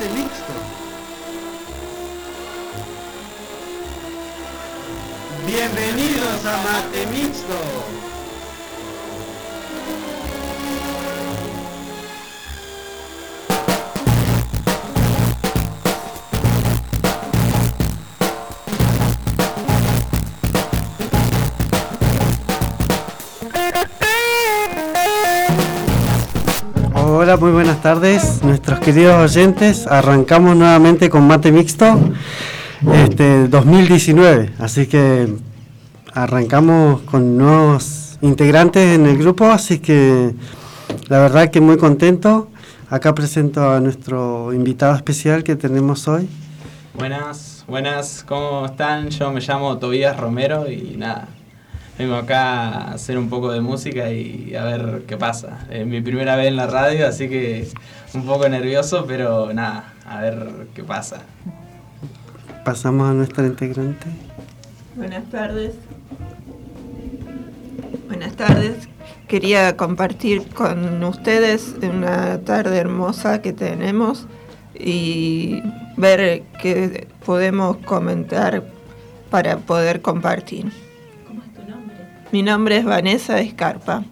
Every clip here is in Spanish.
Mate Mixto. Bienvenidos a Mate Mixto. Hola, muy buenas tardes, nuestros queridos oyentes. Arrancamos nuevamente con Mate Mixto 2019, así que arrancamos con nuevos integrantes en el grupo, así que la verdad que muy contento. Acá presento a nuestro invitado especial que tenemos hoy. Buenas, ¿cómo están? Yo me llamo Tobías Romero y nada, vengo acá a hacer un poco de música y a ver qué pasa. Es mi primera vez en la radio, así que un poco nervioso, pero nada, a ver qué pasa. Pasamos a nuestra integrante. Buenas tardes. Quería compartir con ustedes una tarde hermosa que tenemos y ver qué podemos comentar para poder compartir. ¿Cómo es tu nombre? Mi nombre es Vanessa Escarpa.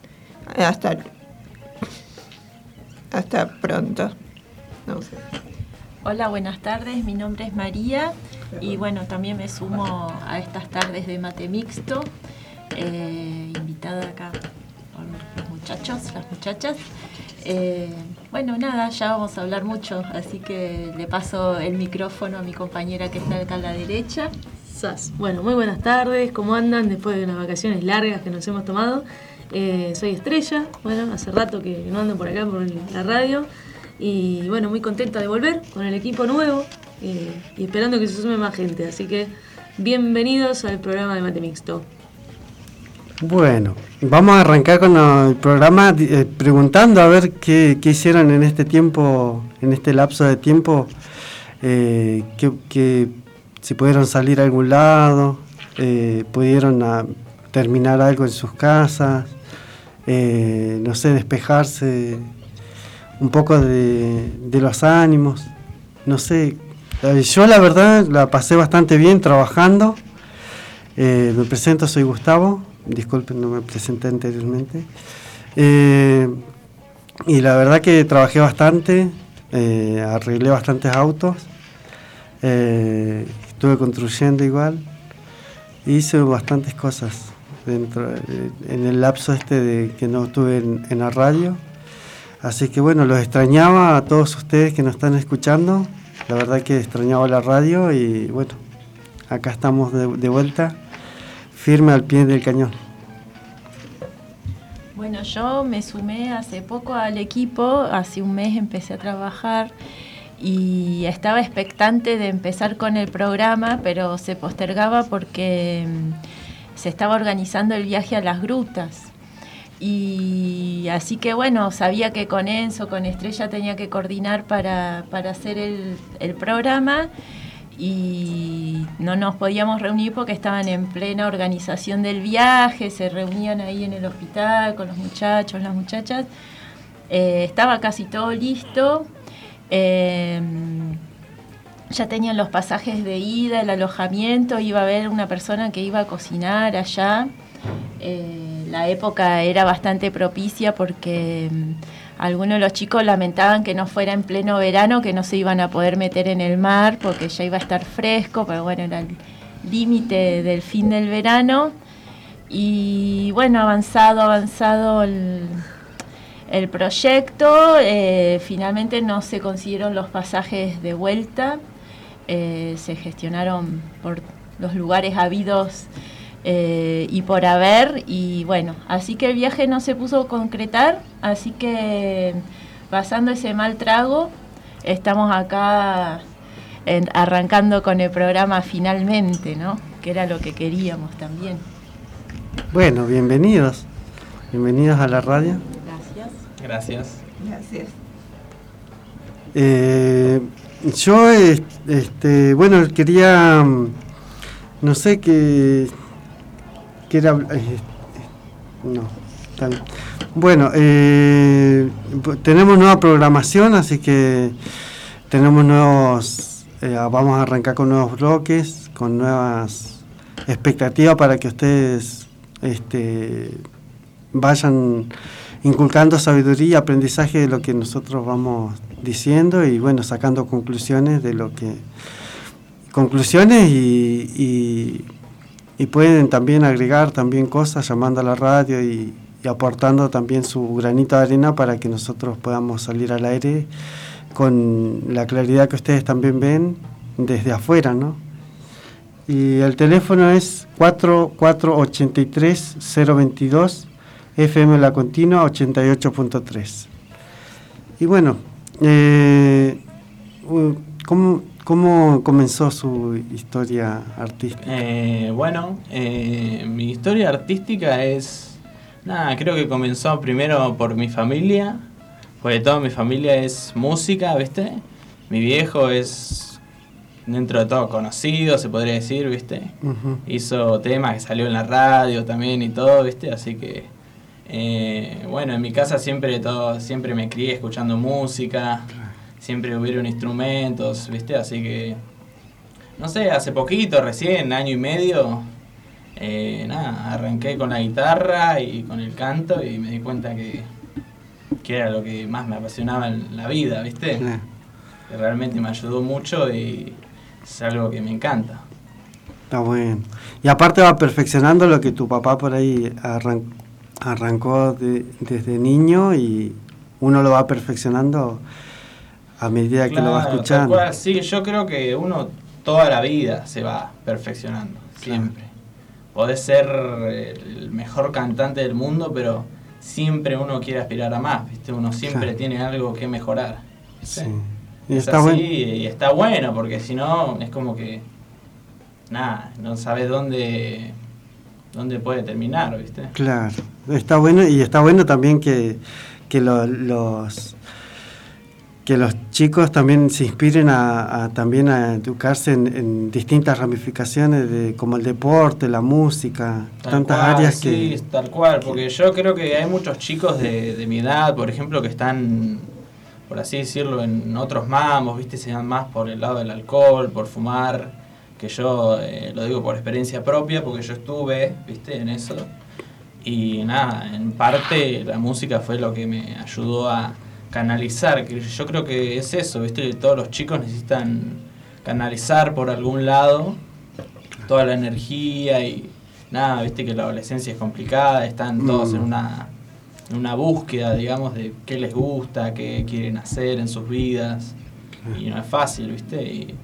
Hasta pronto. No sé. Hola, buenas tardes. Mi nombre es María y bueno, también me sumo a estas tardes de Mate Mixto, invitada acá por los muchachos, las muchachas. Bueno, nada, ya vamos a hablar mucho, así que le paso el micrófono a mi compañera que está acá a la derecha. Bueno, muy buenas tardes, ¿cómo andan después de unas vacaciones largas que nos hemos tomado? Soy Estrella, bueno, hace rato que no ando por acá por la radio y bueno, muy contenta de volver con el equipo nuevo y esperando que se sume más gente, así que bienvenidos al programa de Mate Mixto. Bueno, vamos a arrancar con el programa preguntando a ver qué hicieron en este tiempo, en este lapso de tiempo, que si pudieron salir a algún lado, pudieron terminar algo en sus casas, no sé, despejarse un poco de los ánimos, no sé. Yo la verdad la pasé bastante bien trabajando. Me presento, soy Gustavo. Disculpen, no me presenté anteriormente. Y la verdad que trabajé bastante, arreglé bastantes autos, estuve construyendo igual, hice bastantes cosas en el lapso de que no estuve en la radio. Así que bueno, los extrañaba a todos ustedes que nos están escuchando. La verdad que extrañaba la radio y bueno, acá estamos de vuelta, firme al pie del cañón. Bueno, yo me sumé hace poco al equipo, hace un mes empecé a trabajar y estaba expectante de empezar con el programa, pero se postergaba porque se estaba organizando el viaje a las grutas. Y así que bueno, sabía que con Enzo, con Estrella tenía que coordinar para hacer el programa y no nos podíamos reunir porque estaban en plena organización del viaje, se reunían ahí en el hospital con los muchachos, las muchachas. Estaba casi todo listo, ya tenían los pasajes de ida, el alojamiento, iba a haber una persona que iba a cocinar allá. La época era bastante propicia porque algunos de los chicos lamentaban que no fuera en pleno verano, que no se iban a poder meter en el mar porque ya iba a estar fresco, pero bueno, era el límite del fin del verano. Y bueno, avanzado el proyecto, finalmente no se consiguieron los pasajes de vuelta, se gestionaron por los lugares habidos y por haber, y bueno, así que el viaje no se pudo concretar, así que pasando ese mal trago, estamos acá arrancando con el programa finalmente, ¿no? Que era lo que queríamos también. Bueno, bienvenidos a la radio. Gracias. Yo, bueno, quería, no sé qué era, no, está bien. Bueno, tenemos nueva programación, así que tenemos nuevos, vamos a arrancar con nuevos bloques, con nuevas expectativas para que ustedes vayan inculcando sabiduría y aprendizaje de lo que nosotros vamos diciendo y bueno, sacando conclusiones de lo que y pueden también agregar también cosas llamando a la radio y aportando también su granito de arena para que nosotros podamos salir al aire con la claridad que ustedes también ven desde afuera, ¿no? Y el teléfono es 4483-022, FM La Continua 88.3. Y bueno, ¿cómo comenzó su historia artística? Mi historia artística es... creo que comenzó primero por mi familia, porque toda mi familia es música, ¿viste? Mi viejo es, dentro de todo, conocido, se podría decir, ¿viste? Uh-huh. Hizo temas que salió en la radio también y todo, ¿viste? Así que, en mi casa siempre me crié escuchando música, siempre hubieron instrumentos, ¿viste? Así que, no sé, hace poquito, recién, año y medio, arranqué con la guitarra y con el canto y me di cuenta que era lo que más me apasionaba en la vida, ¿viste? Que realmente me ayudó mucho y es algo que me encanta. Está bueno. Y aparte va perfeccionando lo que tu papá por ahí arrancó desde niño y uno lo va perfeccionando a medida que lo va escuchando. Tal cual, sí, yo creo que uno toda la vida se va perfeccionando, siempre. Podés ser el mejor cantante del mundo, pero siempre uno quiere aspirar a más, ¿viste? Uno siempre tiene algo que mejorar, ¿viste? Sí. Y está así, y está bueno, porque si no, es como que no sabes dónde puede terminar, ¿viste? Claro, está bueno, y está bueno también que los chicos también se inspiren también a educarse en distintas ramificaciones como el deporte, la música, tantas áreas que... Sí, tal cual, porque yo creo que hay muchos chicos de mi edad, por ejemplo, que están, por así decirlo, en otros mambos, ¿viste? Se dan más por el lado del alcohol, por fumar, que yo lo digo por experiencia propia, porque yo estuve, ¿viste? En eso. Y en parte la música fue lo que me ayudó a canalizar, que yo creo que es eso, ¿viste? Todos los chicos necesitan canalizar por algún lado toda la energía y ¿viste? Que la adolescencia es complicada, están todos en una búsqueda, digamos, de qué les gusta, qué quieren hacer en sus vidas y no es fácil, ¿viste? Y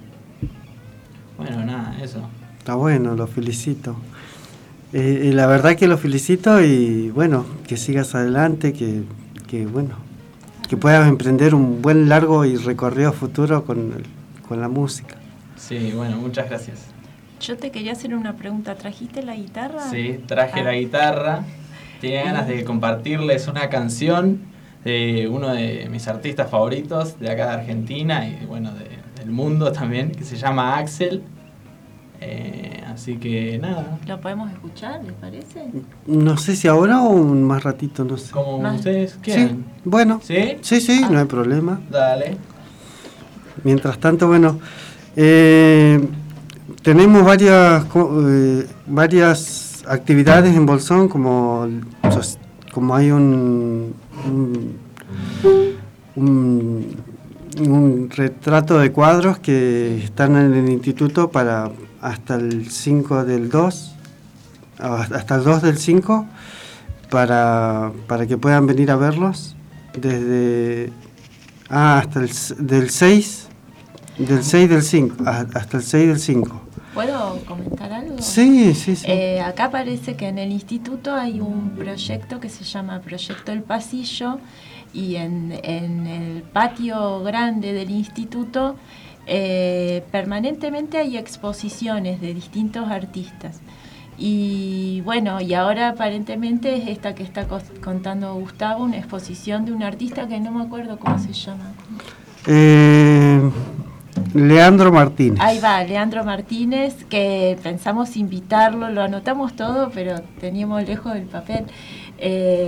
eso. Está bueno, lo felicito. Y la verdad que lo felicito y bueno, que sigas adelante, que puedas emprender un buen largo y recorrido futuro con la música. Sí, bueno, muchas gracias. Yo te quería hacer una pregunta. ¿Trajiste la guitarra? Sí, traje la guitarra. Tenía ganas de compartirles una canción de uno de mis artistas favoritos de acá de Argentina y bueno, del mundo también, que se llama Axel. Así que nada. ¿Lo podemos escuchar, les parece? No sé si ahora o más ratito, no sé. Como ustedes quieran. Sí, bueno. ¿Sí? Sí, no hay problema. Dale. Mientras tanto, bueno, tenemos varias actividades en Bolsón, como hay un retrato de cuadros que están en el instituto hasta el 5 del 2, hasta el 2 del 5, para que puedan venir a verlos desde hasta del 6 del 5 hasta el 6 del 5. ¿Puedo comentar algo? Sí. Acá parece que en el instituto hay un proyecto que se llama Proyecto El Pasillo, y en el patio grande del instituto permanentemente hay exposiciones de distintos artistas. Y bueno, y ahora aparentemente es esta que está contando Gustavo, una exposición de un artista que no me acuerdo cómo se llama. Leandro Martínez. Ahí va, Leandro Martínez, que pensamos invitarlo, lo anotamos todo, pero teníamos lejos el papel.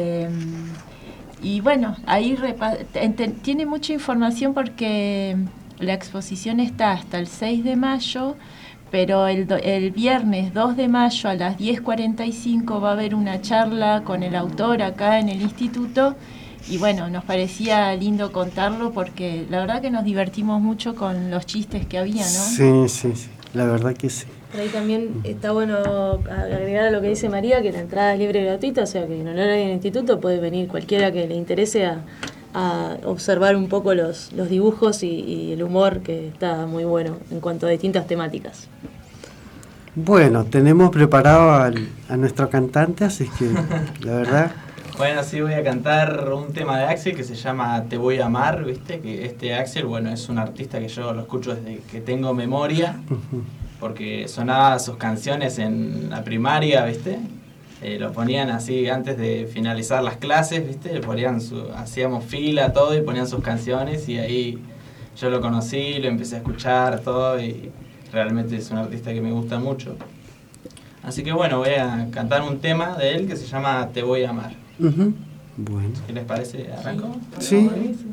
Y bueno, ahí tiene mucha información porque La exposición está hasta el 6 de mayo, pero el viernes 2 de mayo a las 10:45 va a haber una charla con el autor acá en el instituto. Y bueno, nos parecía lindo contarlo porque la verdad que nos divertimos mucho con los chistes que había, ¿no? Sí, la verdad que sí. Por ahí también está bueno agregar a lo que dice María, que la entrada es libre y gratuita, o sea que en el horario del instituto puede venir cualquiera que le interese a observar un poco los dibujos y el humor, que está muy bueno en cuanto a distintas temáticas. Bueno, tenemos preparado a nuestro cantante, así que la verdad... Bueno, sí, voy a cantar un tema de Axel que se llama Te voy a amar, ¿viste? Que este Axel, bueno, es un artista que yo lo escucho desde que tengo memoria, porque sonaba sus canciones en la primaria, ¿viste? Lo ponían así antes de finalizar las clases, ¿viste? Hacíamos fila, todo, y ponían sus canciones, y ahí yo lo conocí, lo empecé a escuchar, todo, y realmente es un artista que me gusta mucho. Así que bueno, voy a cantar un tema de él que se llama Te voy a amar. Bueno. ¿Qué les parece? ¿Arranco? Sí.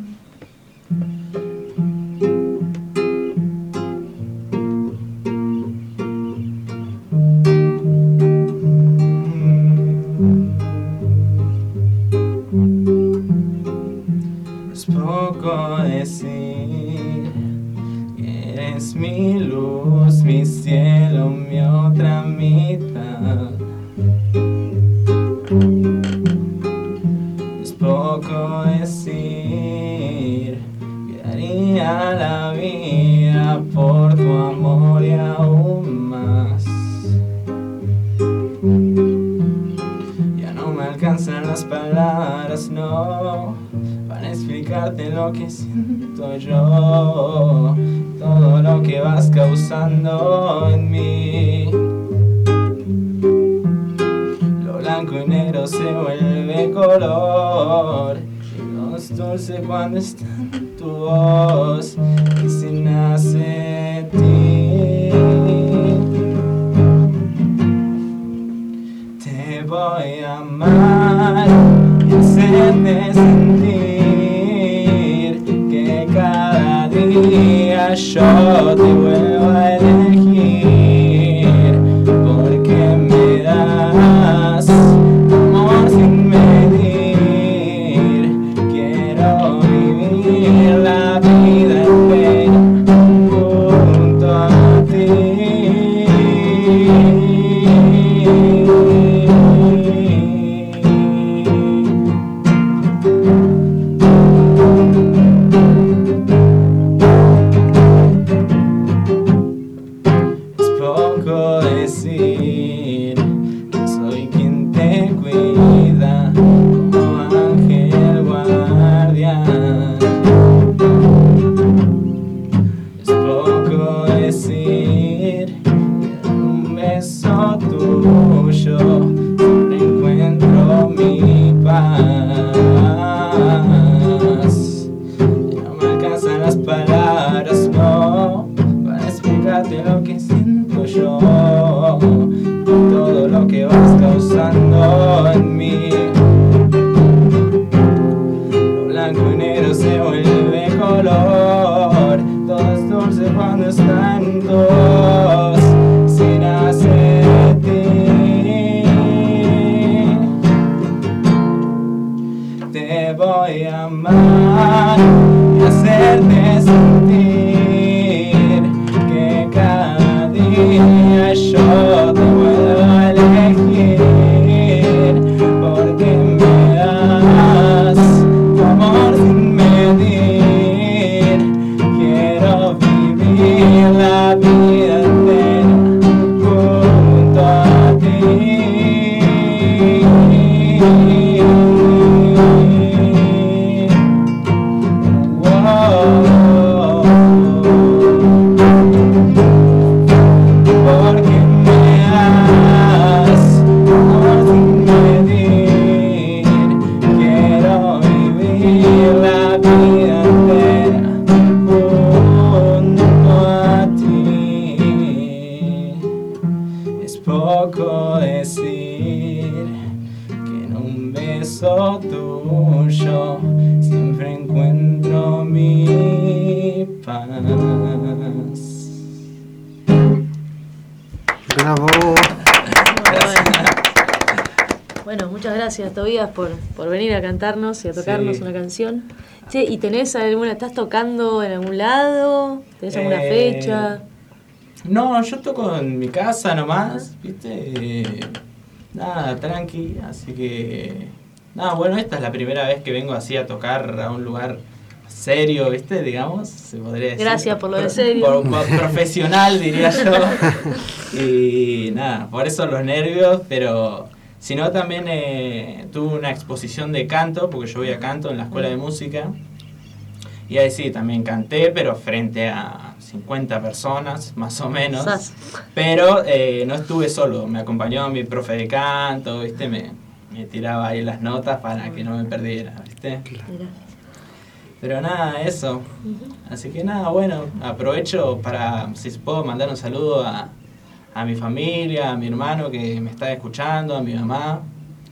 Es poco decir que eres mi luz, mi cielo, mi otra mitad. Poco decir que daría la vida por tu amor y aún más. Ya no me alcanzan las palabras, no, para explicarte lo que siento yo, todo lo que vas causando en mí. Blanco y negro se vuelve color, y no es dulce cuando está en tu voz y si nace de ti. Te voy a amar y hacerte sentir que cada día yo te vuelvo a elegir, porque me das amor sin medir. Quiero vivir la vida entera junto a ti. Es poco decir que soy quien te cuida como ángel guardián. Es poco decir que en un beso tuyo siempre encuentro mi paz. Ya no me alcanzan las palabras, no, para explicarte lo que siento yo, todo lo que vas causando en mí. Lo blanco y negro se vuelve color, todo es dulce cuando está en tu voz, si nace de ti. Te voy a amar y hacerte sentir que cada día yo te vuelvo a elegir, porque me das tu amor sin medir. Quiero vivir la vida entera junto a ti. Porque me das amor sin medir. Quiero vivir la vida entera junto a ti. Es poco decir que en un beso tuyo siempre encuentro mi paz. paz. Bravo. Bueno, muchas gracias, Tobías, por venir a cantarnos y a tocarnos una canción. Che, ¿y estás tocando en algún lado? ¿Tenés alguna fecha? No, yo toco en mi casa nomás, ¿viste? Nada, tranqui, así que... Nada, bueno, esta es la primera vez que vengo así a tocar a un lugar serio, ¿viste? Digamos, se podría decir. Gracias por lo de serio. Profesional, diría yo. Y nada, por eso los nervios, pero... Si no, también tuve una exposición de canto, porque yo voy a canto en la escuela de música. Y ahí sí, también canté, pero frente a 50 personas, más o menos. Pero no estuve solo, me acompañó mi profe de canto, ¿viste? Me tiraba ahí las notas para que no me perdiera, ¿viste? Pero nada, eso. Así que nada, bueno, aprovecho para, si puedo, mandar un saludo a mi familia, a mi hermano que me está escuchando, a mi mamá,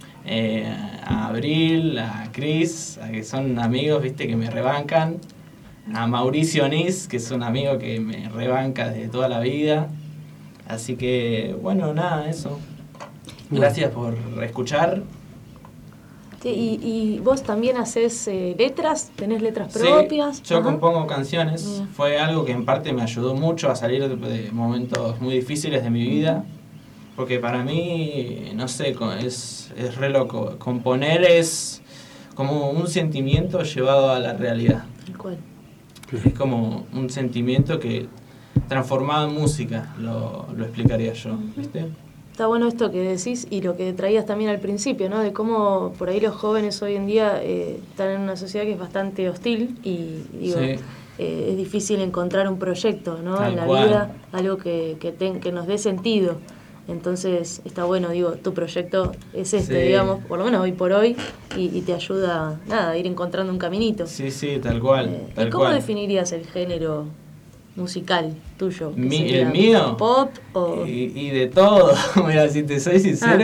a Abril, a Cris, que son amigos, viste, que me rebancan, a Mauricio Nis, que es un amigo que me rebanca desde toda la vida. Así que, bueno, nada, eso. Gracias por escuchar. Sí, y vos también haces letras, tenés letras propias. Sí, yo compongo canciones. Fue algo que en parte me ayudó mucho a salir de momentos muy difíciles de mi vida. Porque para mí, no sé, es re loco. Componer es como un sentimiento llevado a la realidad. ¿Cuál? Es como un sentimiento que transformado en música, lo explicaría yo, ¿viste? Está bueno esto que decís y lo que traías también al principio, ¿no? De cómo por ahí los jóvenes hoy en día están en una sociedad que es bastante hostil y digo, es difícil encontrar un proyecto, ¿no? En la vida, algo que nos dé sentido. Entonces está bueno, digo, tu proyecto es digamos, por lo menos hoy por hoy, y te ayuda, nada, a ir encontrando un caminito. Sí, tal cual. ¿Y cómo definirías el género musical tuyo? ¿El mío? ¿Pop o...? Y de todo. Mira, si te soy sincero,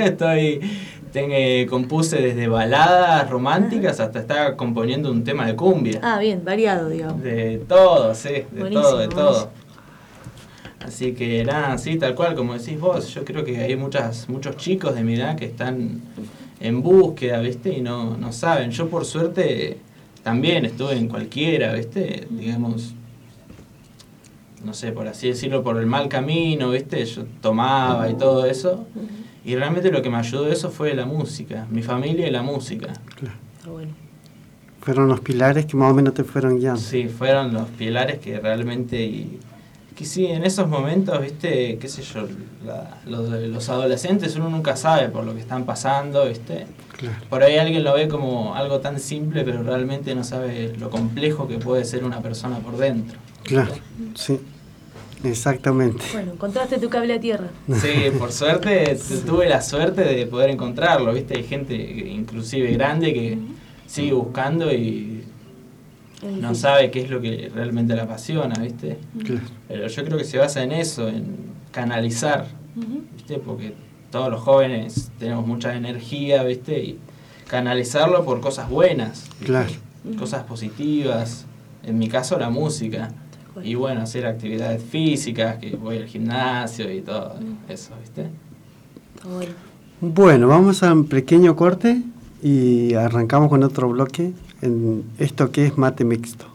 compuse desde baladas románticas hasta estar componiendo un tema de cumbia. Bien, variado, digamos. De todo, sí, de Buenísimo, todo. Así que nada, sí, tal cual, como decís vos, yo creo que hay muchos chicos de mi edad que están en búsqueda, ¿viste? Y no saben. Yo por suerte también estuve en cualquiera, ¿viste? Digamos, no sé, por así decirlo, por el mal camino, ¿viste? Yo tomaba y todo eso. Y realmente lo que me ayudó eso fue la música, mi familia y la música. Claro. Bueno. Fueron los pilares que más o menos te fueron guiando. Sí, fueron los pilares que realmente... Que sí, en esos momentos, ¿viste? Qué sé yo, los adolescentes uno nunca sabe por lo que están pasando, ¿viste? Claro. Por ahí alguien lo ve como algo tan simple, pero realmente no sabe lo complejo que puede ser una persona por dentro. Claro, sí, exactamente. Bueno, encontraste tu cable a tierra. Sí, por suerte, tuve la suerte de poder encontrarlo, ¿viste? Hay gente, inclusive grande, que sigue buscando y no sabe qué es lo que realmente la apasiona, ¿viste? Claro. Pero yo creo que se basa en eso, en canalizar, ¿viste? Porque todos los jóvenes tenemos mucha energía, ¿viste? Y canalizarlo por cosas buenas, ¿viste? Claro. Cosas positivas, en mi caso la música. Y bueno, hacer actividades físicas, que voy al gimnasio y todo eso, ¿viste? Bueno, vamos a un pequeño corte y arrancamos con otro bloque en esto que es mate mixto.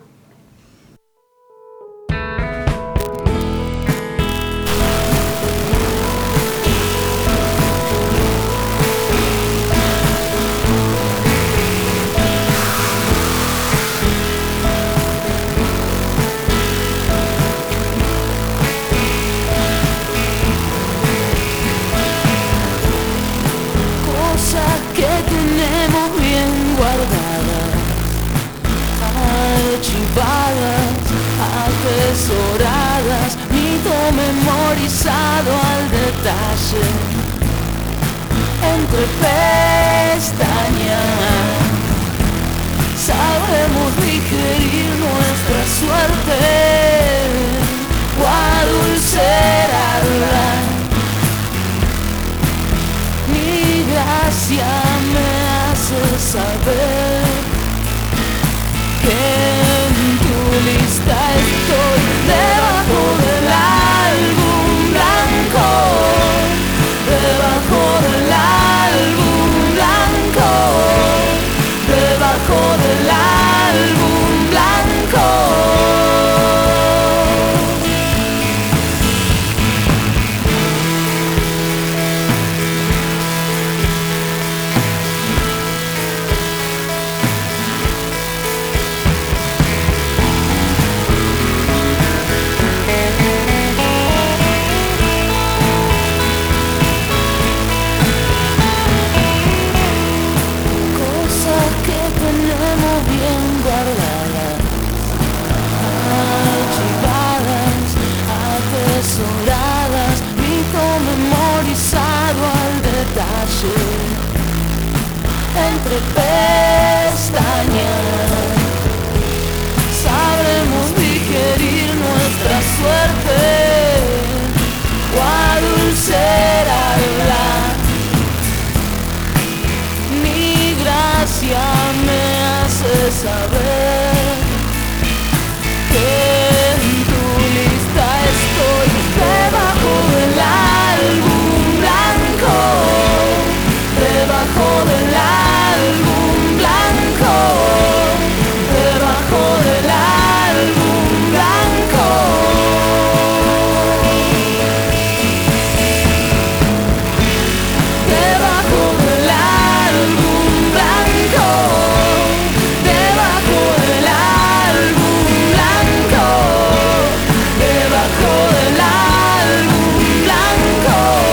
Atesoradas, mito memorizado al detalle, entre pestañas, sabemos digerir nuestra suerte o adulcerarla. Mi gracia me hace saber que en tu lista está noche, entre pestañas, sabremos digerir nuestra suerte o adulcerarla. Mi gracia me hace saber que en tu lista estoy debajo del álbum blanco, debajo del álbum blanco, debajo del álbum blanco. Debajo del álbum blanco, debajo del álbum blanco, debajo del álbum blanco.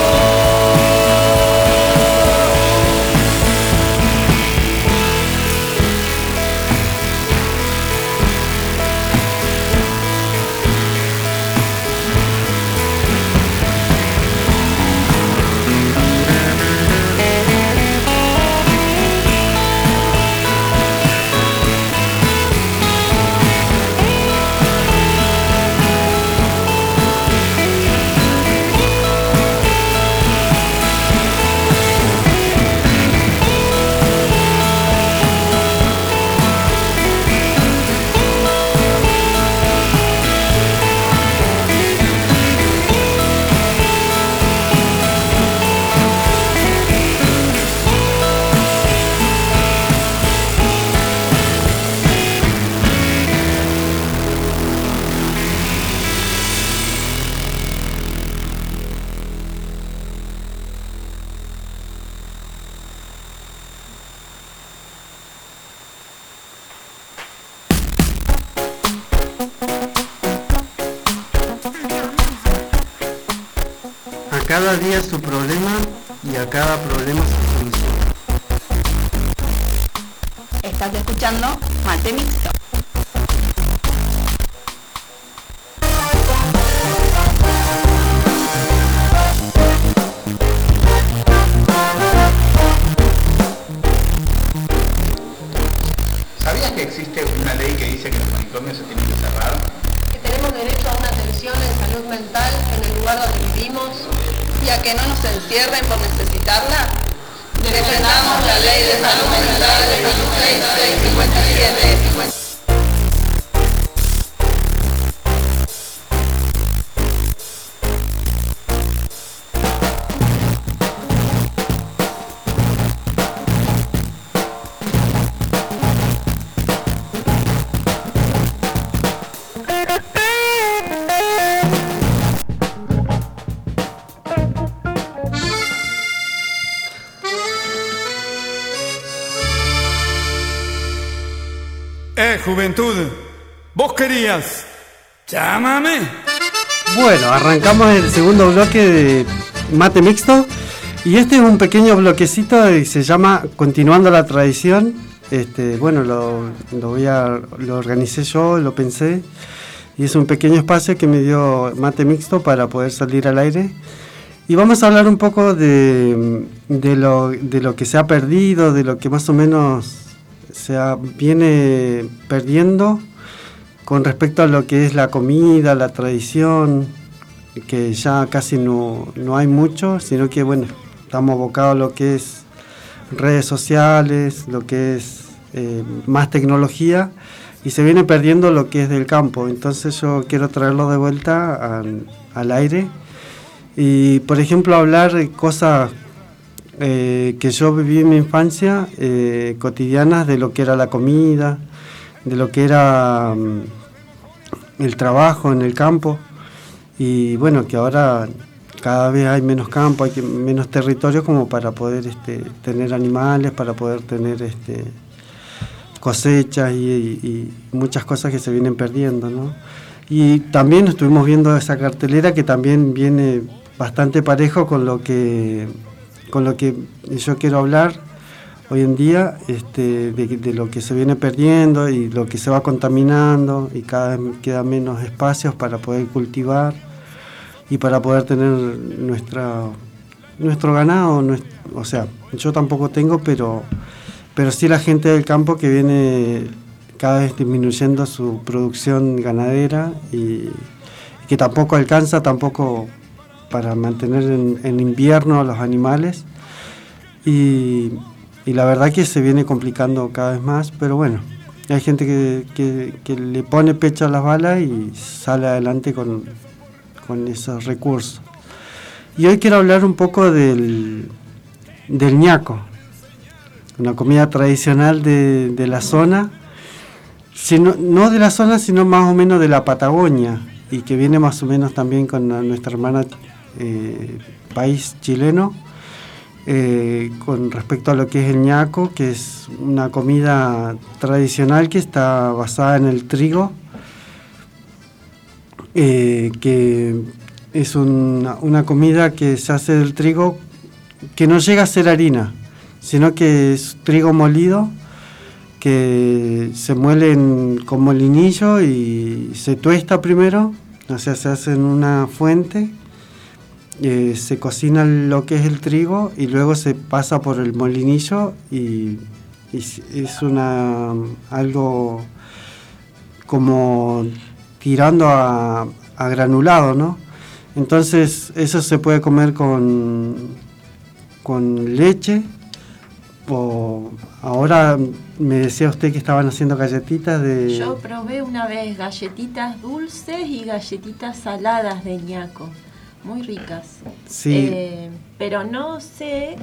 A cada día su problema y a cada problema su solución. Estás escuchando Mate Mixto. ¿Sabías que existe una ley que dice que los manicomios se tienen que cerrar? Que tenemos derecho a una atención en salud mental en el lugar donde vivimos y a que no nos encierren por necesitarla? Defendamos la ley de salud mental de 5657. Juventud, vos querías, llámame. Bueno, arrancamos el segundo bloque de Mate Mixto y este es un pequeño bloquecito y se llama Continuando la Tradición. Bueno, lo organicé yo, lo pensé y es un pequeño espacio que me dio Mate Mixto para poder salir al aire. Y vamos a hablar un poco de lo que se ha perdido, de lo que más o menos viene perdiendo con respecto a lo que es la comida, la tradición, que ya casi no hay mucho, sino que bueno, estamos abocados a lo que es redes sociales, lo que es más tecnología, y se viene perdiendo lo que es del campo. Entonces yo quiero traerlo de vuelta al aire y, por ejemplo, hablar de cosas que yo viví en mi infancia, cotidianas, de lo que era la comida, de lo que era el trabajo en el campo. Y bueno, que ahora cada vez hay menos campo, hay menos territorio como para poder tener animales, para poder tener cosechas y muchas cosas que se vienen perdiendo, ¿no? Y también estuvimos viendo esa cartelera que también viene bastante parejo con lo que yo quiero hablar hoy en día, de lo que se viene perdiendo y lo que se va contaminando, y cada vez queda menos espacios para poder cultivar y para poder tener nuestro ganado o sea, yo tampoco tengo, pero sí la gente del campo que viene cada vez disminuyendo su producción ganadera y que tampoco alcanza tampoco para mantener en invierno a los animales y la verdad que se viene complicando cada vez más, pero bueno, hay gente que le pone pecho a las balas y sale adelante con esos recursos. Y hoy quiero hablar un poco del ñaco, una comida tradicional de la zona, no de la zona, sino más o menos de la Patagonia, y que viene más o menos también con nuestra hermana país chileno, con respecto a lo que es el ñaco, que es una comida tradicional que está basada en el trigo, que es una comida que se hace del trigo, que no llega a ser harina, sino que es trigo molido, que se muele con molinillo y se tuesta primero, o sea, se hace en una fuente, se cocina lo que es el trigo y luego se pasa por el molinillo y es algo como tirando a granulado, ¿no? Entonces eso se puede comer con leche, o ahora me decía usted que estaban haciendo galletitas de... Yo probé una vez galletitas dulces y galletitas saladas de ñaco, muy ricas. Sí. Pero no sé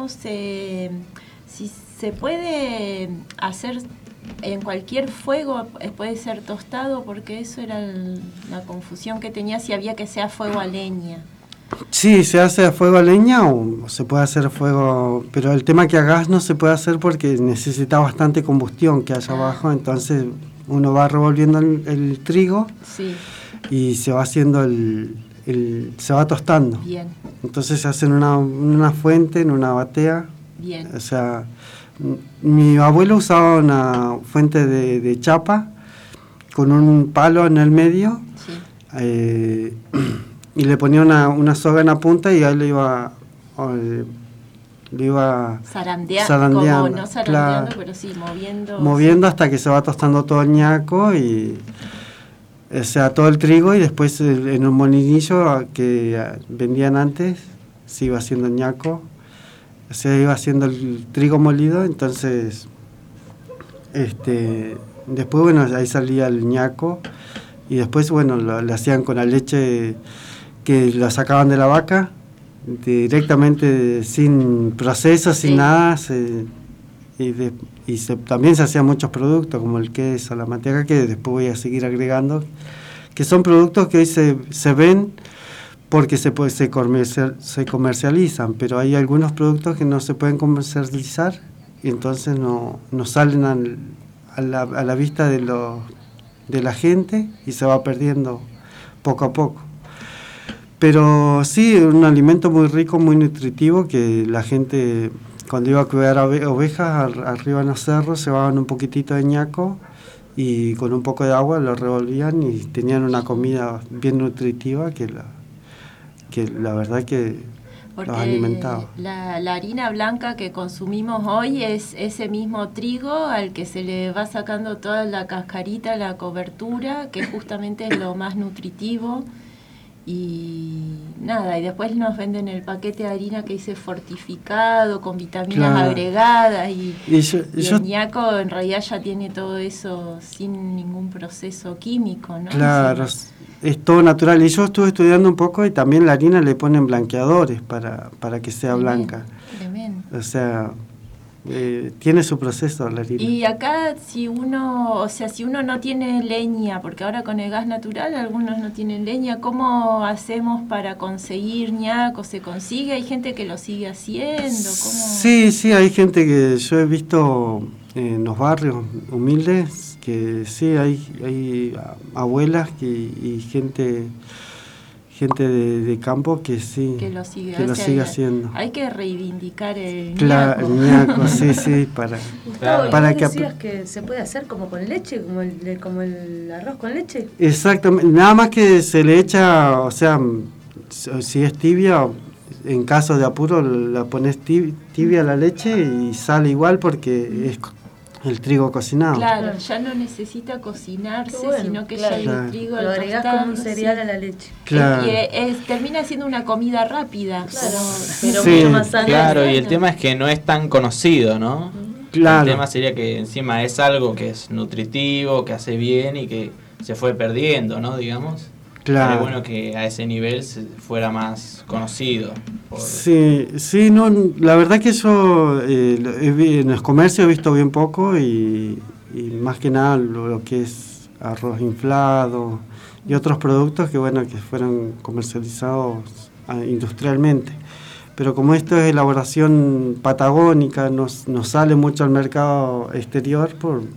si se puede hacer en cualquier fuego, puede ser tostado, porque eso era la confusión que tenía, si había que ser a fuego a leña. Sí, se hace a fuego a leña o se puede hacer a fuego, pero el tema que a gas no se puede hacer porque necesita bastante combustión que haya abajo, entonces uno va revolviendo el trigo, sí, y se va haciendo se va tostando. Bien. Entonces se hace en una fuente, en una batea. Bien. O sea, mi abuelo usaba una fuente de chapa con un palo en el medio. Sí. Y le ponía una soga en la punta y ahí le iba zarandeando, como no zarandeando, claro, pero sí, moviendo hasta que se va tostando todo el ñaco, y o sea, todo el trigo, y después en un molinillo que vendían antes se iba haciendo el ñaco, se iba haciendo el trigo molido, entonces después, bueno, ahí salía el ñaco, y después, bueno, lo hacían con la leche que la sacaban de la vaca, directamente sin proceso, sin nada, también se hacían muchos productos, como el queso, la manteca, que después voy a seguir agregando, que son productos que hoy se ven porque se comercializan, pero hay algunos productos que no se pueden comercializar y entonces no salen a la vista de la gente y se va perdiendo poco a poco. Pero sí, un alimento muy rico, muy nutritivo, que la gente cuando iba a cuidar ovejas arriba en los cerros se llevaban un poquitito de ñaco y con un poco de agua lo revolvían y tenían una comida bien nutritiva que la verdad que porque los alimentaba. La harina blanca que consumimos hoy es ese mismo trigo al que se le va sacando toda la cascarita, la cobertura, que justamente es lo más nutritivo. Y nada, y después nos venden el paquete de harina que dice fortificado, con vitaminas, claro, agregadas, y el ñaco en realidad ya tiene todo eso sin ningún proceso químico, ¿no? Claro, es todo natural. Y yo estuve estudiando un poco y también la harina le ponen blanqueadores para que sea blanca. Tremendo. O sea, tiene su proceso la harina. Y acá si uno no tiene leña, porque ahora con el gas natural algunos no tienen leña, ¿cómo hacemos para conseguir ñaco? ¿Se consigue? ¿Hay gente que lo sigue haciendo? ¿Cómo? Sí, hay gente que yo he visto en los barrios humildes, que sí, hay abuelas y gente de campo que sí, que lo sigue haciendo. Hay que reivindicar el ñaco, sí, para Gustavo, para que decías que se puede hacer como con leche, como el arroz con leche. Exactamente, nada más que se le echa, o sea, si es tibia, en caso de apuro la pones tibia la leche y sale igual porque es el trigo cocinado. Claro, ya no necesita cocinarse, Bueno, sino que claro. ya el trigo Lo agregás como un cereal a la leche. Claro. Y termina siendo una comida rápida, Claro, pero Sí. mucho más sana. Claro, y el tema es que no es tan conocido, ¿no? Claro. El tema sería que encima es algo que es nutritivo, que hace bien y que se fue perdiendo, ¿no? Digamos. Claro. Pero bueno que a ese nivel fuera más conocido. Sí, no, la verdad que yo en los comercios he visto bien poco y más que nada lo que es arroz inflado y otros productos que bueno que fueron comercializados industrialmente. Pero como esto es elaboración patagónica, nos sale mucho al mercado exterior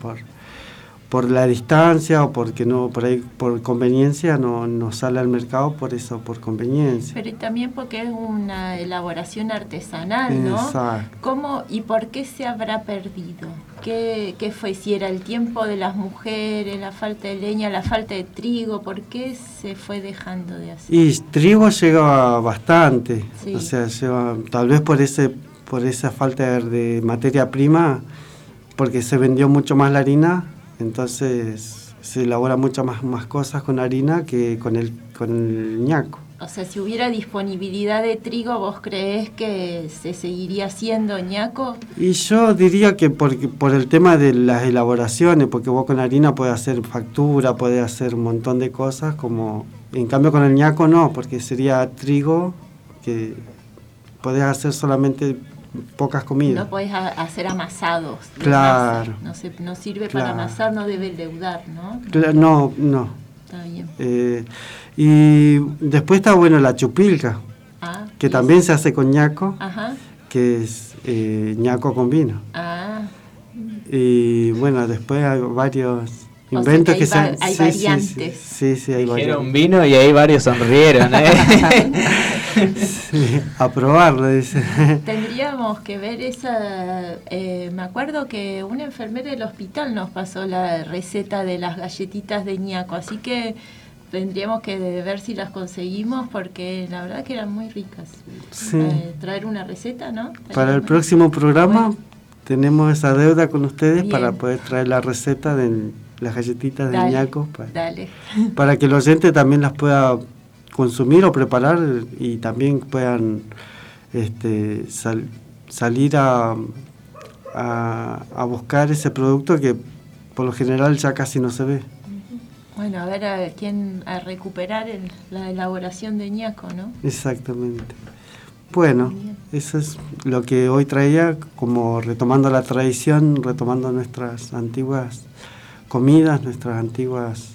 por la distancia o porque no por ahí por conveniencia no sale al mercado por eso, por conveniencia. Pero también porque es una elaboración artesanal, ¿no? Exacto. ¿Cómo y por qué se habrá perdido? ¿Qué fue? Si era el tiempo de las mujeres, la falta de leña, la falta de trigo, ¿por qué se fue dejando de hacer? Y trigo llega bastante, Sí. o sea, tal vez por esa falta de materia prima, porque se vendió mucho más la harina, entonces se elabora muchas más cosas con harina que con el ñaco. O sea, si hubiera disponibilidad de trigo, ¿vos creés que se seguiría haciendo ñaco? Y yo diría que por el tema de las elaboraciones, porque vos con harina podés hacer factura, podés hacer un montón de cosas, como en cambio con el ñaco no, porque sería trigo que podés hacer solamente pocas comidas. No podés hacer amasados. de Claro. masa. No sirve Claro. para amasar, no debe leudar, ¿no? No. Está bien. Y después está bueno la chupilca, que ¿y también eso? se hace con ñaco, Ajá. que es ñaco con vino. Ah, Y bueno, después hay varios O inventos sea que hay que hay sí, variantes. Sí, hay Dijeron variantes. vino y ahí varios sonrieron, ¿eh? Sí, a probarlo, dice. tendríamos que ver esa... me acuerdo que una enfermera del hospital nos pasó la receta de las galletitas de ñaco, así que tendríamos que ver si las conseguimos porque la verdad que eran muy ricas. Sí. Traer una receta, ¿no? Para el próximo programa Bueno. tenemos esa deuda con ustedes Bien. para poder traer la receta de las galletitas de Dale, ñaco Dale. para que el oyente también las pueda consumir o preparar y también puedan salir a buscar ese producto que por lo general ya casi no se ve. Bueno, a ver a recuperar la elaboración de ñaco, ¿no? Exactamente. Bueno, eso es lo que hoy traía, como retomando la tradición, retomando nuestras antiguas comidas, nuestras antiguas,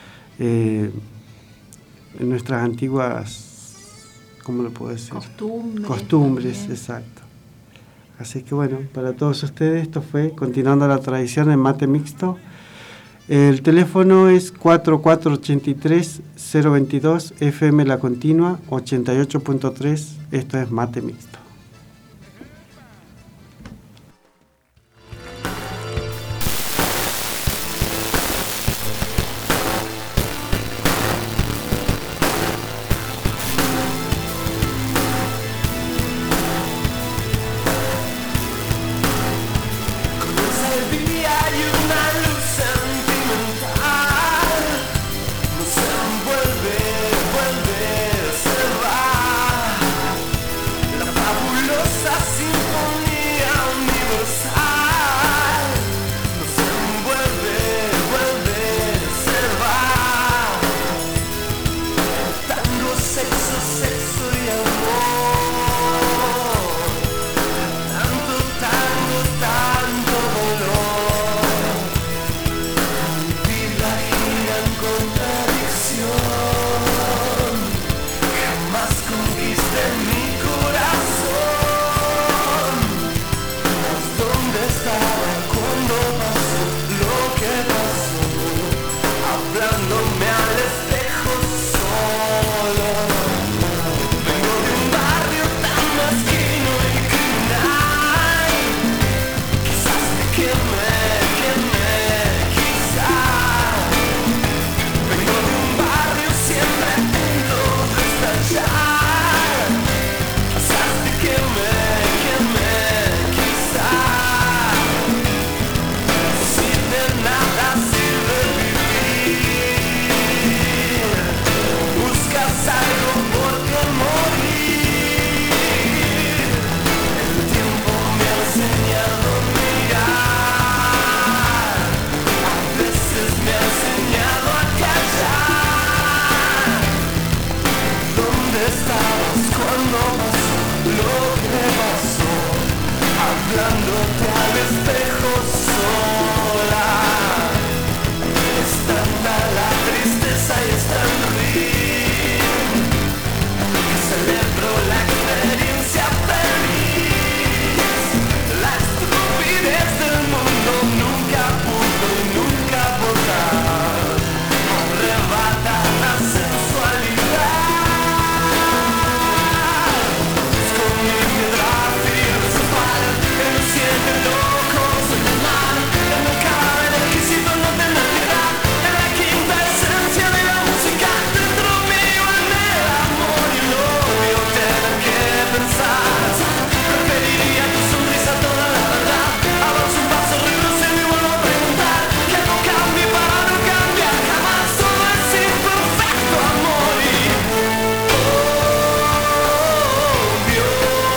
¿cómo lo puedo decir? Costumbres, también. exacto. Así que bueno, para todos ustedes esto fue Continuando la Tradición en Mate Mixto. El teléfono es 4483-022 FM La Continua 88.3. Esto es Mate Mixto. sola. Es tanta la tristeza y es tan ruin que celebro la experiencia feliz. La estupidez del mundo nunca pudo y nunca podrá arrebata la sensualidad. Con mi piedra filosofal, en siete locos en el mar, en el cadáver exquisito no tener piedad, en la quinta esencia de la música, dentro mío en el amor y el odio tener que pensar. Preferiría tu sonrisa toda la verdad, avanzo un paso, retrocedo y vuelvo a preguntar, que no cambie para no cambiar jamás, todo es imperfecto amor y odio.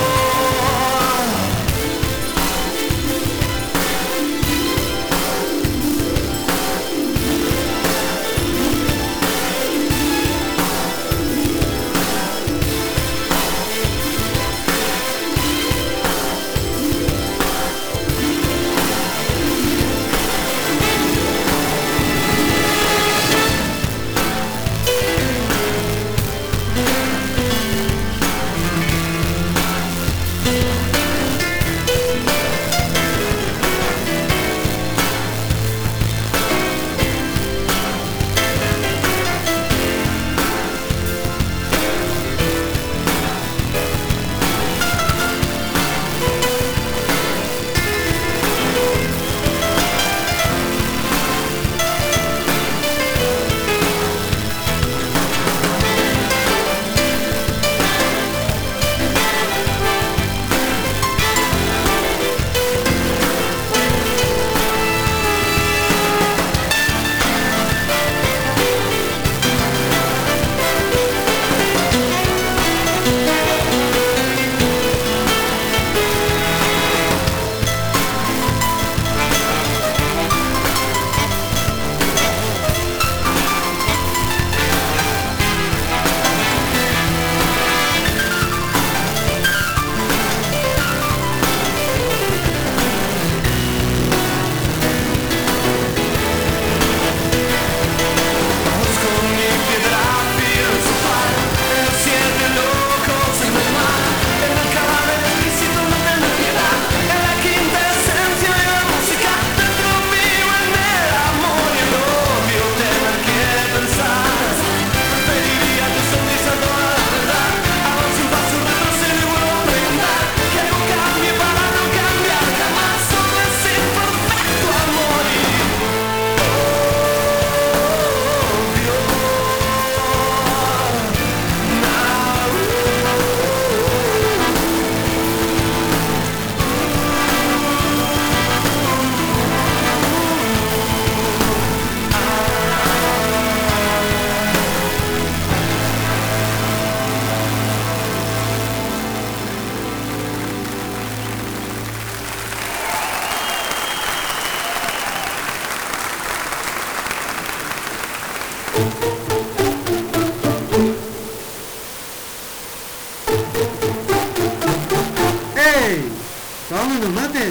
¡Ey! ¿Tomamos unos mates?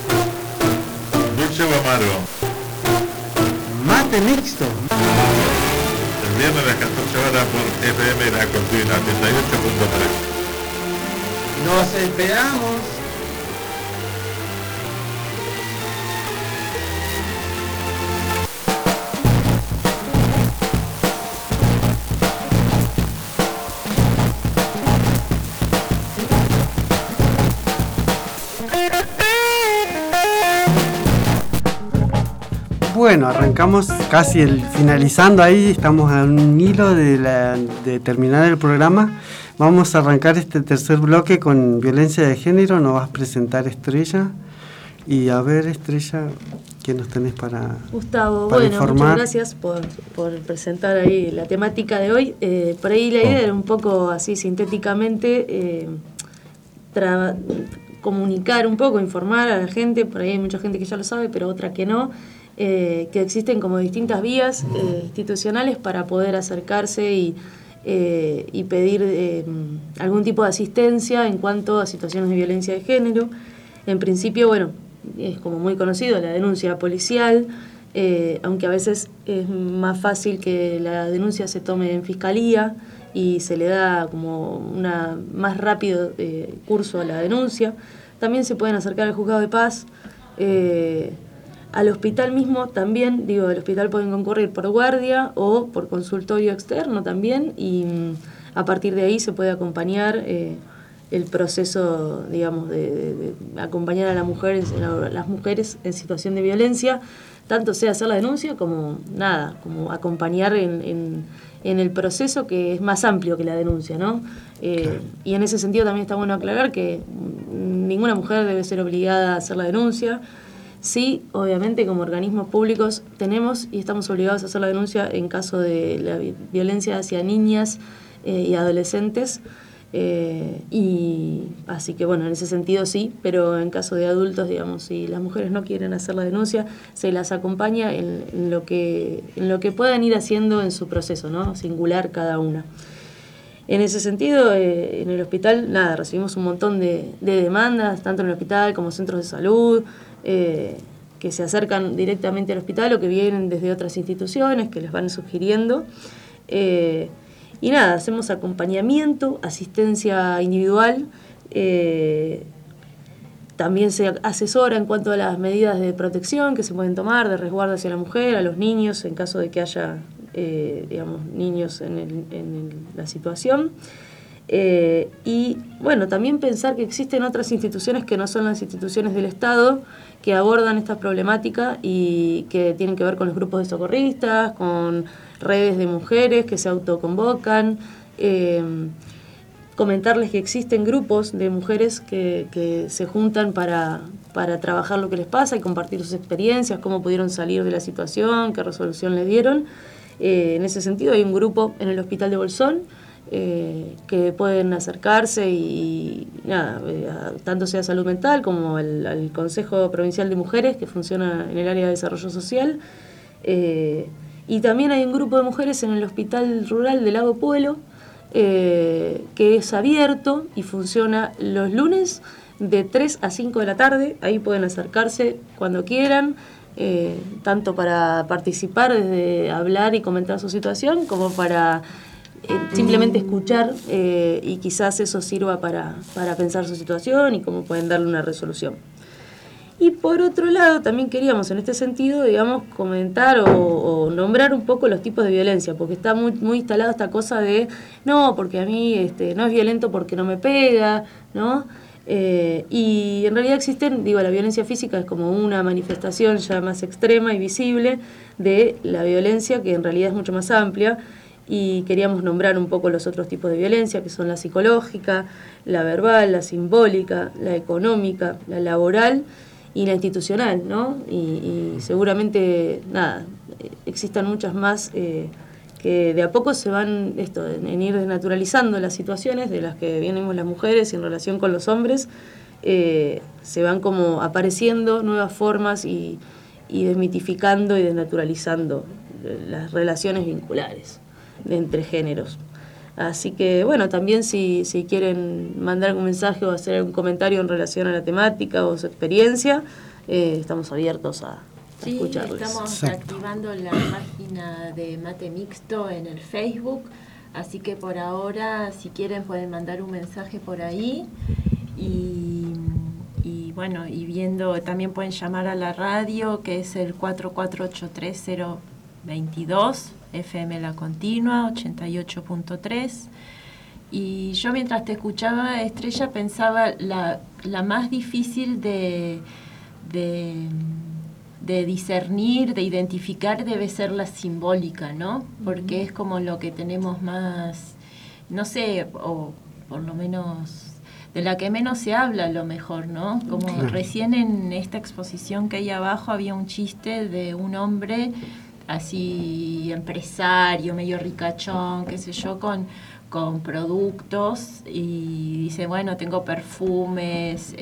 Dulce o amargo. Mate mixto. El viernes a las 14 horas por FM La Continua 88.3. Los esperamos. Bueno, arrancamos casi finalizando ahí, estamos a un hilo de terminar el programa. Vamos a arrancar este tercer bloque con violencia de género, nos vas a presentar Estrella. Y a ver, Estrella, ¿qué nos tenés para Gustavo, para bueno, informar? muchas gracias por presentar ahí la temática de hoy. Por ahí la idea era un poco así sintéticamente comunicar un poco, informar a la gente, por ahí hay mucha gente que ya lo sabe, pero otra que no, que existen como distintas vías institucionales para poder acercarse y pedir algún tipo de asistencia en cuanto a situaciones de violencia de género. En principio, bueno, es como muy conocido, la denuncia policial, aunque a veces es más fácil que la denuncia se tome en fiscalía y se le da como una más rápido curso a la denuncia. También se pueden acercar al juzgado de paz, al hospital mismo también, al hospital pueden concurrir por guardia o por consultorio externo también, y a partir de ahí se puede acompañar el proceso, digamos, de acompañar a las mujeres en situación de violencia, tanto sea hacer la denuncia como acompañar en el proceso, que es más amplio que la denuncia, ¿no? Claro. Y en ese sentido también está bueno aclarar que ninguna mujer debe ser obligada a hacer la denuncia. Sí, obviamente como organismos públicos tenemos y estamos obligados a hacer la denuncia en caso de la violencia hacia niñas y adolescentes, y así que bueno, en ese sentido sí, pero en caso de adultos, digamos, si las mujeres no quieren hacer la denuncia, se las acompaña en lo que puedan ir haciendo en su proceso, ¿no? Singular cada una. En ese sentido, en el hospital, recibimos un montón de demandas, tanto en el hospital como centros de salud, que se acercan directamente al hospital o que vienen desde otras instituciones que les van sugiriendo. Y hacemos acompañamiento, asistencia individual, también se asesora en cuanto a las medidas de protección que se pueden tomar, de resguardo hacia la mujer, a los niños, en caso de que haya niños en la situación. Y bueno, también pensar que existen otras instituciones que no son las instituciones del Estado que abordan esta problemática y que tienen que ver con los grupos de socorristas, con redes de mujeres que se autoconvocan. Comentarles que existen grupos de mujeres que se juntan para trabajar lo que les pasa y compartir sus experiencias, cómo pudieron salir de la situación, qué resolución le dieron. En ese sentido hay un grupo en el Hospital de Bolsón que pueden acercarse y tanto sea salud mental como al Consejo Provincial de Mujeres, que funciona en el área de desarrollo social, y también hay un grupo de mujeres en el Hospital Rural de Lago Puelo, que es abierto y funciona los lunes de 3 a 5 de la tarde. Ahí pueden acercarse cuando quieran, tanto para participar, desde hablar y comentar su situación, como para simplemente escuchar, y quizás eso sirva para pensar su situación y cómo pueden darle una resolución. Y por otro lado, también queríamos en este sentido, digamos, comentar o nombrar un poco los tipos de violencia, porque está muy instalada esta cosa de, no, porque a mí no es violento porque no me pega, ¿no? Y en realidad existen, la violencia física es como una manifestación ya más extrema y visible de la violencia, que en realidad es mucho más amplia. Y queríamos nombrar un poco los otros tipos de violencia, que son la psicológica, la verbal, la simbólica, la económica, la laboral y la institucional, ¿no? Y seguramente, existan muchas más que de a poco se van en ir desnaturalizando las situaciones de las que venimos las mujeres y en relación con los hombres, se van como apareciendo nuevas formas y desmitificando y desnaturalizando las relaciones vinculares entre géneros. Así que bueno, también si quieren mandar algún mensaje o hacer algún comentario en relación a la temática o su experiencia, estamos abiertos a escucharles. Estamos activando la página de Mate Mixto en el Facebook, así que por ahora, si quieren, pueden mandar un mensaje por ahí y bueno, y viendo, también pueden llamar a la radio, que es el 4483-022, FM La Continua, 88.3. Y yo mientras te escuchaba, Estrella, pensaba la más difícil de discernir, de identificar, debe ser la simbólica, ¿no? Porque es como lo que tenemos más, no sé, o por lo menos de la que menos se habla, a lo mejor, ¿no? Como recién en esta exposición que hay abajo había un chiste de un hombre así empresario, medio ricachón, qué sé yo, con productos, y dice, bueno, tengo perfumes,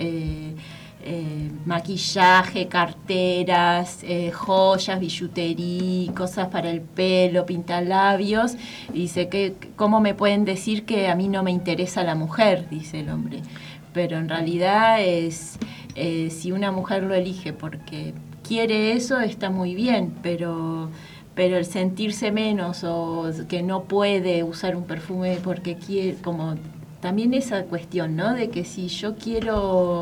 maquillaje, carteras, joyas, billutería, cosas para el pelo, pintalabios, y dice, ¿cómo me pueden decir que a mí no me interesa la mujer? Dice el hombre. Pero en realidad es si una mujer lo elige porque quiere eso, está muy bien, pero el sentirse menos o que no puede usar un perfume porque quiere, como también esa cuestión, ¿no? De que si yo quiero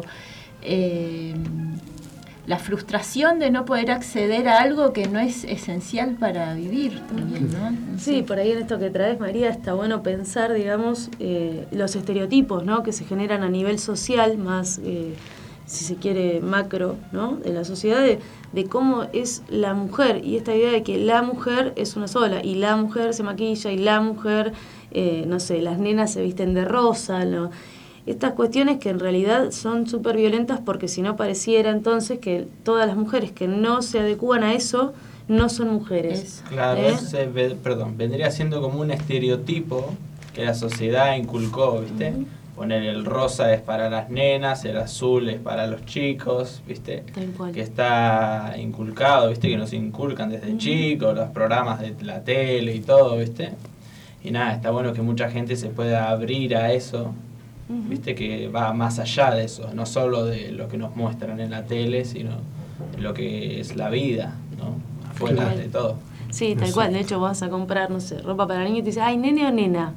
la frustración de no poder acceder a algo que no es esencial para vivir también, ¿no? Sí, por ahí en esto que traes, María, está bueno pensar, digamos, los estereotipos, ¿no? Que se generan a nivel social, más, si se quiere, macro, ¿no? De la sociedad, de cómo es la mujer, y esta idea de que la mujer es una sola, y la mujer se maquilla, y la mujer, no sé, las nenas se visten de rosa, ¿no? Estas cuestiones que en realidad son súper violentas, porque si no pareciera entonces que todas las mujeres que no se adecúan a eso no son mujeres. Claro, vendría siendo como un estereotipo que la sociedad inculcó, ¿viste? Poner el rosa es para las nenas, el azul es para los chicos, ¿viste? Tal cual. Que está inculcado, ¿viste? Que nos inculcan desde chicos, los programas de la tele y todo, ¿viste? Y nada, está bueno que mucha gente se pueda abrir a eso, ¿viste? Que va más allá de eso, no solo de lo que nos muestran en la tele, sino de lo que es la vida, ¿no? Afuera de todo. Sí, tal cual. De hecho, vas a comprar, no sé, ropa para niños y te dices, ay, nene o nena.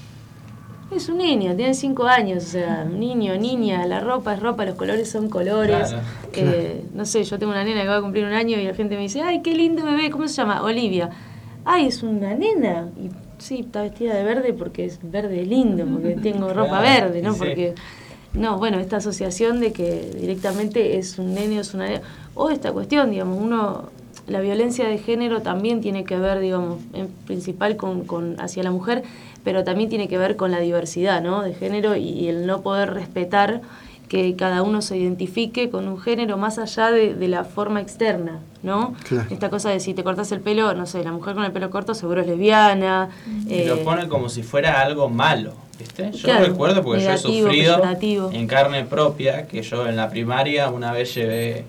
Es un niño, tiene 5 años, o sea, un niño, niña, la ropa es ropa, los colores son colores. Claro. No sé, yo tengo una nena que va a cumplir 1 año y la gente me dice, ay, qué lindo bebé, ¿cómo se llama? Olivia. Ay, es una nena. Y sí, está vestida de verde porque es verde lindo, porque tengo ropa verde, ¿no? Porque, no, bueno, esta asociación de que directamente es un nene o es una nena. O esta cuestión, digamos, la violencia de género también tiene que ver, digamos, en principal con hacia la mujer, pero también tiene que ver con la diversidad, ¿no? De género y el no poder respetar que cada uno se identifique con un género más allá de la forma externa, ¿no? Claro. Esta cosa de si te cortas el pelo, no sé, la mujer con el pelo corto seguro es lesbiana. Y lo pone como si fuera algo malo, ¿viste? Yo recuerdo porque negativo, yo he sufrido peyorativo. En carne propia, que yo en la primaria una vez llevé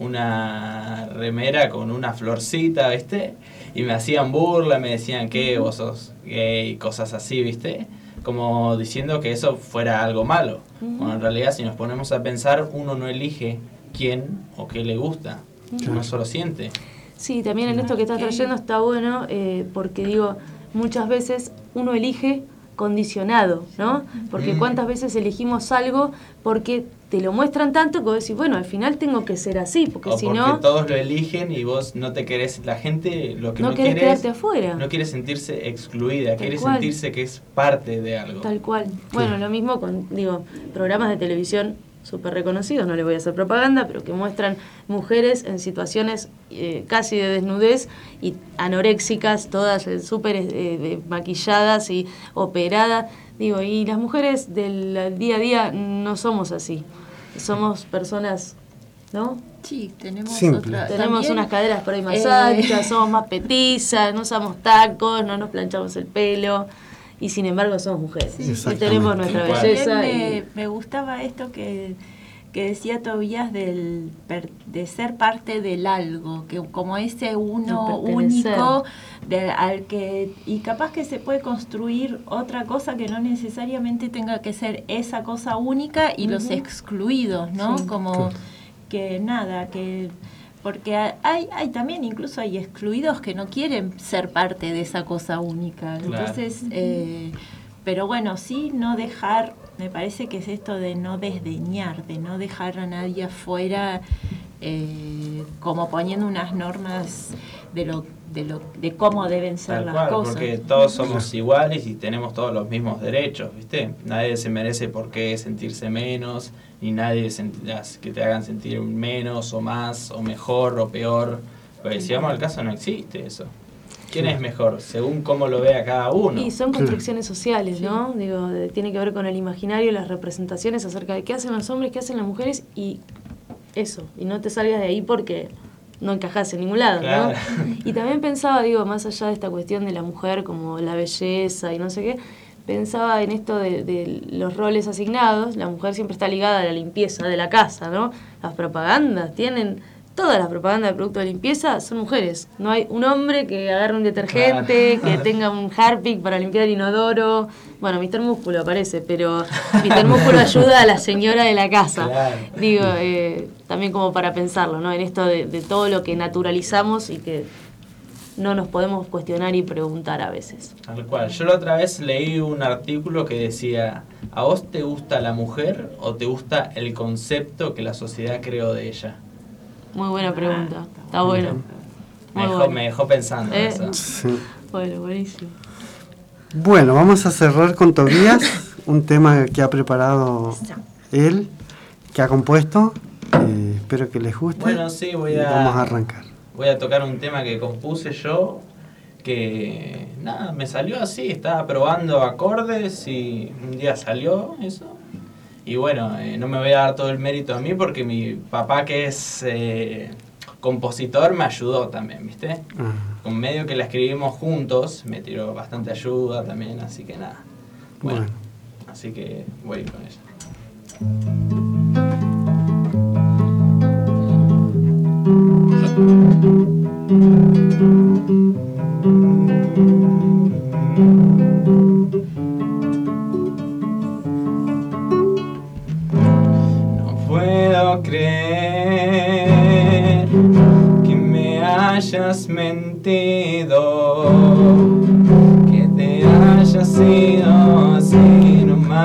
una remera con una florcita, ¿viste? Y me hacían burla, me decían que vos sos gay, cosas así, ¿viste? Como diciendo que eso fuera algo malo. Bueno, en realidad si nos ponemos a pensar, uno no elige quién o qué le gusta, uno solo siente. Sí, también en esto que estás trayendo está bueno, porque digo, muchas veces uno elige condicionado, ¿no? Porque cuántas veces elegimos algo porque te lo muestran tanto que vos decís, bueno, al final tengo que ser así, porque si no... porque todos lo eligen y vos no te querés, la gente lo que no querés quiere quedarte afuera. No quiere sentirse excluida, quiere sentirse que es parte de algo. Tal cual. Bueno, lo mismo con, programas de televisión súper reconocidos, no les voy a hacer propaganda, pero que muestran mujeres en situaciones casi de desnudez y anoréxicas, todas súper maquilladas y operadas. Y las mujeres del día a día no somos así. Somos personas, ¿no? Sí, tenemos tenemos unas caderas por ahí más anchas, somos más petizas, no usamos tacos, no nos planchamos el pelo. Y sin embargo somos mujeres. Y tenemos nuestra belleza. Me gustaba esto que decía Tobías de ser parte del algo, que como ese uno único al que, y capaz que se puede construir otra cosa que no necesariamente tenga que ser esa cosa única y los excluidos, ¿no? Sí. Como que nada, que... Porque hay también, incluso hay excluidos que no quieren ser parte de esa cosa única. Claro. Entonces, pero bueno, sí no dejar, me parece que es esto de no desdeñar, de no dejar a nadie afuera, como poniendo unas normas de cómo deben ser las cosas. Porque todos somos iguales y tenemos todos los mismos derechos, ¿viste? Nadie se merece por qué sentirse menos, ni nadie que te hagan sentir menos o más o mejor o peor. Porque si vamos al caso no existe eso. ¿Quién es mejor? Según cómo lo vea cada uno. Y son construcciones sociales, ¿no? Tiene que ver con el imaginario, las representaciones acerca de qué hacen los hombres, qué hacen las mujeres y eso. Y no te salgas de ahí porque no encajás en ningún lado, claro, ¿no? Y también pensaba, más allá de esta cuestión de la mujer como la belleza y no sé qué, pensaba en esto de los roles asignados. La mujer siempre está ligada a la limpieza de la casa, ¿no? Las propagandas tienen toda la propaganda de productos de limpieza son mujeres. No hay un hombre que agarre un detergente, que tenga un Harpic para limpiar el inodoro. Bueno, Mr. Músculo aparece, pero Mr. Músculo ayuda a la señora de la casa. Claro. Digo, también como para pensarlo, ¿no? En esto de todo lo que naturalizamos y que no nos podemos cuestionar y preguntar a veces. Tal cual. Yo la otra vez leí un artículo que decía, ¿a vos te gusta la mujer o te gusta el concepto que la sociedad creó de ella? Muy buena pregunta. Está bueno. Me dejó pensando eso. Sí. Bueno, buenísimo. Bueno, vamos a cerrar con Tobías, un tema que ha preparado él, que ha compuesto. Espero que les guste. Bueno, sí, vamos a arrancar. Voy a tocar un tema que compuse yo, que nada, me salió así, estaba probando acordes y un día salió eso. Y bueno, no me voy a dar todo el mérito a mí porque mi papá, que es compositor, me ayudó también, ¿viste? Con medio que la escribimos juntos, me tiró bastante ayuda también, así que nada. Bueno. Así que voy con ella. No puedo creer que me hayas mentido, que te hayas ido así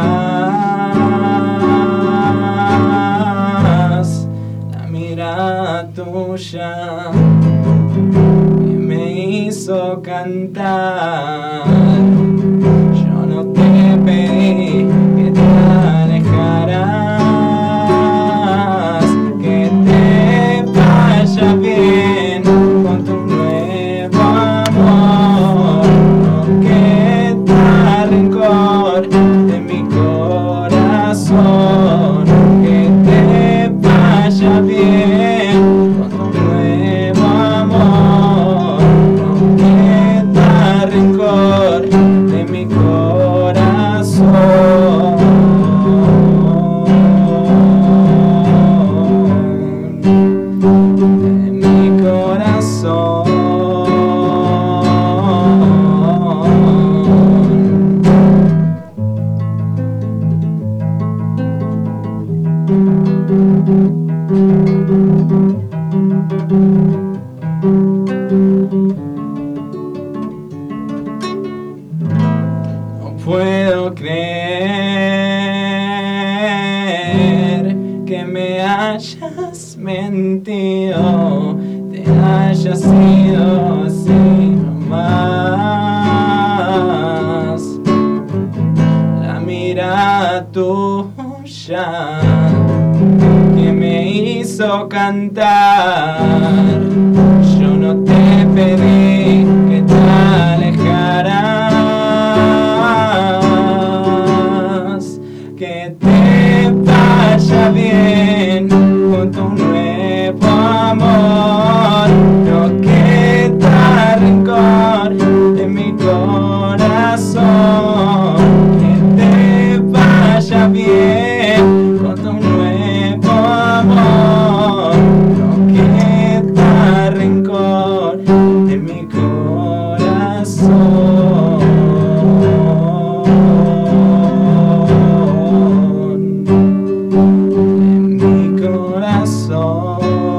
nomás. La mirada tuya que me hizo cantar. Yo no te pedí que te alejaras, que te vaya bien con tu nuevo amor. No queda rencor de mi corazón, que te vaya bien con tu nuevo amor. No queda rencor de mi corazón. De mi corazón. No puedo creer que me hayas mentido, te hayas ido así nomás. La mirada tuya que me hizo cantar. Yo no te pedí que te alejaras, que te vaya bien con tu nuevo amor. No queda rencor en mi corazón, que te vaya bien con tu nuevo amor. No queda rencor en mi corazón. En mi corazón.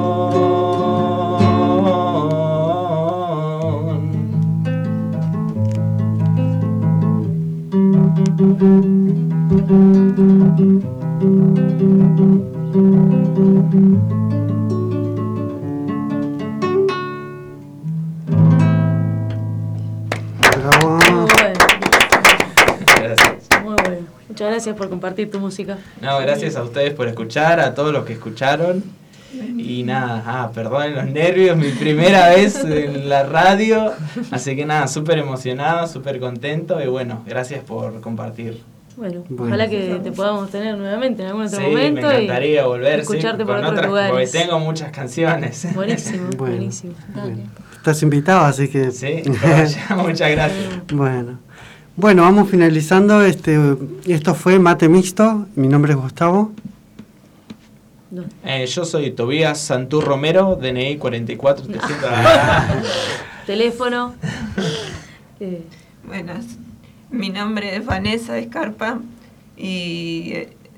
Bravo. Muy bueno. Gracias. Muy bueno. Muchas gracias por compartir tu música. No, gracias a ustedes por escuchar, a todos los que escucharon. Y nada, perdonen los nervios, mi primera vez en la radio. Así que nada, súper emocionado, súper contento. Y bueno, gracias por compartir. Bueno, ojalá que te podamos tener nuevamente en algún otro Sí, momento. me encantaría volver, escucharte por con otros otras, lugares. porque tengo muchas canciones. Buenísimo, Bueno. buenísimo. Bueno, estás invitado, así que... Sí, muchas gracias. Bueno, vamos finalizando. Esto fue Mate Mixto. Mi nombre es Gustavo. No. Yo soy Tobías Santú Romero, DNI 44300. Teléfono. Buenas, mi nombre es Vanessa Escarpa y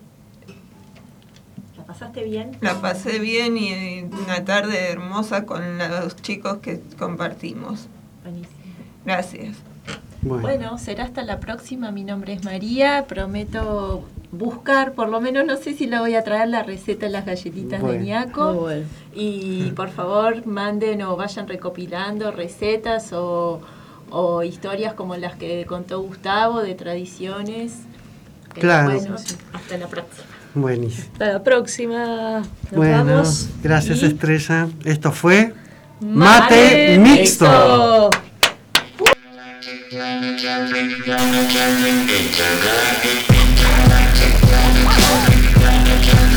¿La pasaste bien? la pasé bien y una tarde hermosa con los chicos que compartimos. Buenísimo. Gracias. Bueno, será hasta la próxima. Mi nombre es María. Prometo buscar, por lo menos no sé si la voy a traer, la receta de las galletitas de ñaco. Muy bueno. Y por favor manden o vayan recopilando recetas o historias como las que contó Gustavo de tradiciones. Claro. Bueno, hasta la próxima. Buenísimo. Hasta la próxima. Nos Bueno, vamos. gracias Y Estrella. Esto fue Mate Mixto. Mixto.